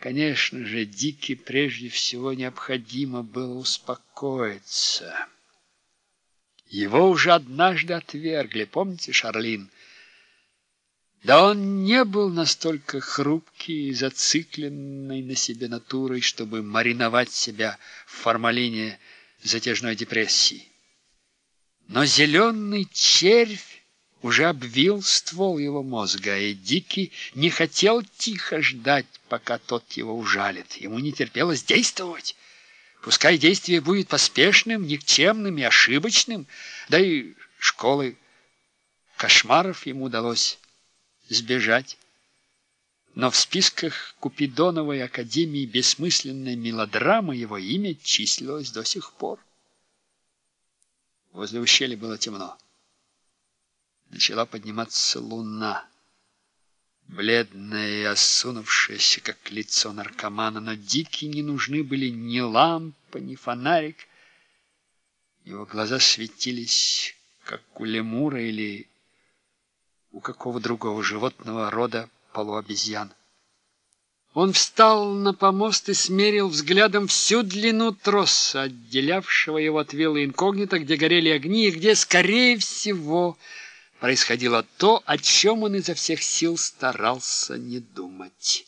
Конечно же, Дике прежде всего необходимо было успокоиться. Его уже однажды отвергли, помните, Шарлин? Да он не был настолько хрупкий и зацикленной на себе натурой, чтобы мариновать себя в формалине затяжной депрессии. Но зеленый червь уже обвил ствол его мозга, и Дикий не хотел тихо ждать, пока тот его ужалит. Ему не терпелось действовать. Пускай действие будет поспешным, никчемным и ошибочным, да и школы кошмаров ему удалось сбежать. Но в списках Купидоновой академии бессмысленной мелодрамы его имя числилось до сих пор. Возле ущелья было темно. Начала подниматься луна, бледная и осунувшаяся, как лицо наркомана, но Дике не нужны были ни лампа, ни фонарик. Его глаза светились, как у лемура или у какого другого животного рода полуобезьян. Он встал на помост и смерил взглядом всю длину троса, отделявшего его от виллы инкогнито, где горели огни и где, скорее всего, происходило то, о чем он изо всех сил старался не думать.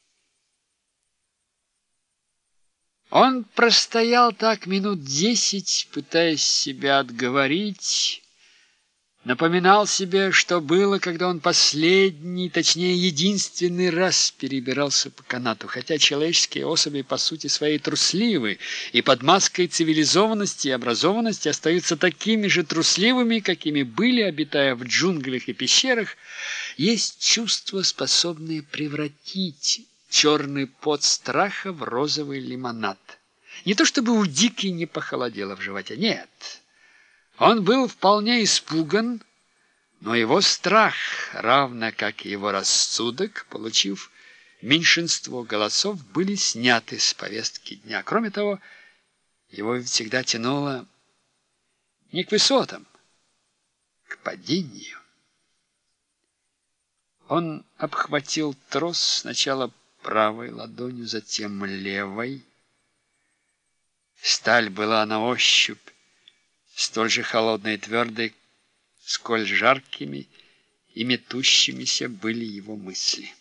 Он простоял так минут 10, пытаясь себя отговорить, напоминал себе, что было, когда он последний, точнее, единственный раз перебирался по канату, хотя человеческие особи по сути своей трусливы и под маской цивилизованности и образованности остаются такими же трусливыми, какими были, обитая в джунглях и пещерах. Есть чувства, способные превратить черный пот страха в розовый лимонад. Не то чтобы у Дики не похолодело в животе, нет. Он был вполне испуган, но его страх, равно как и его рассудок, получив меньшинство голосов, были сняты с повестки дня. Кроме того, его всегда тянуло не к высотам, к падению. Он обхватил трос сначала правой ладонью, затем левой. Сталь была на ощупь столь же холодной и твердой, сколь жаркими и метущимися были его мысли.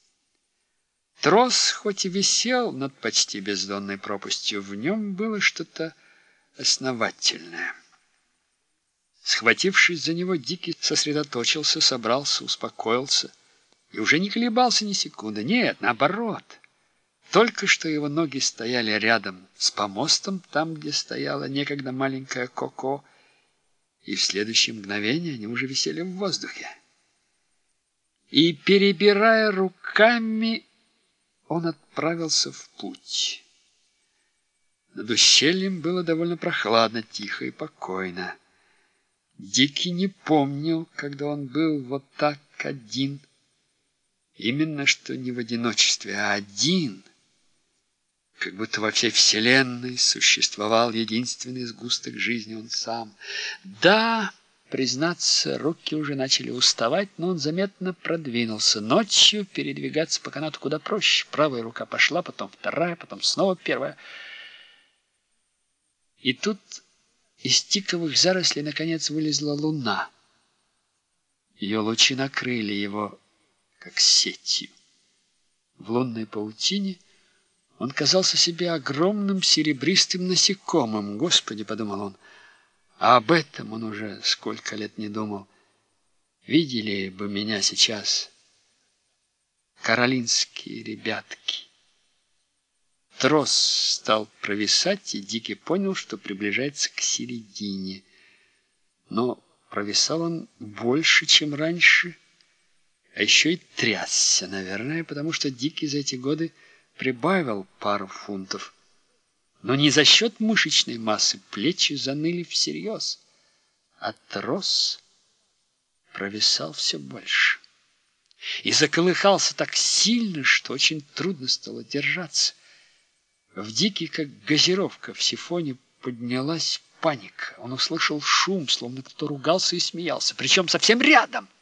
Трос хоть и висел над почти бездонной пропастью, в нем было что-то основательное. Схватившись за него, Дикий сосредоточился, собрался, успокоился и уже не колебался ни секунды. Нет, наоборот. Только что его ноги стояли рядом с помостом, там, где стояла некогда маленькая Коко, и в следующее мгновение они уже висели в воздухе. И, перебирая руками, он отправился в путь. Над ущельем было довольно прохладно, тихо и покойно. Дикий не помнил, когда он был вот так один. Именно что не в одиночестве, а один. Как будто во всей вселенной существовал единственный сгусток жизни, он сам. Да, признаться, руки уже начали уставать, но он заметно продвинулся. Ночью передвигаться по канату куда проще. Правая рука пошла, потом вторая, потом снова первая. И тут из тиковых зарослей наконец вылезла луна. Ее лучи накрыли его, как сетью. В лунной паутине он казался себе огромным серебристым насекомым. Господи, подумал он, а об этом он уже сколько лет не думал. Видели бы меня сейчас каролинские ребятки. Трос стал провисать, и Дикий понял, что приближается к середине. Но провисал он больше, чем раньше, а еще и трясся, наверное, потому что Дикий за эти годы прибавил пару фунтов. Но не за счет мышечной массы, плечи заныли всерьез, а трос провисал все больше. И заколыхался так сильно, что очень трудно стало держаться. В Дикий, как газировка в сифоне, поднялась паника. Он услышал шум, словно кто ругался и смеялся, причем совсем рядом.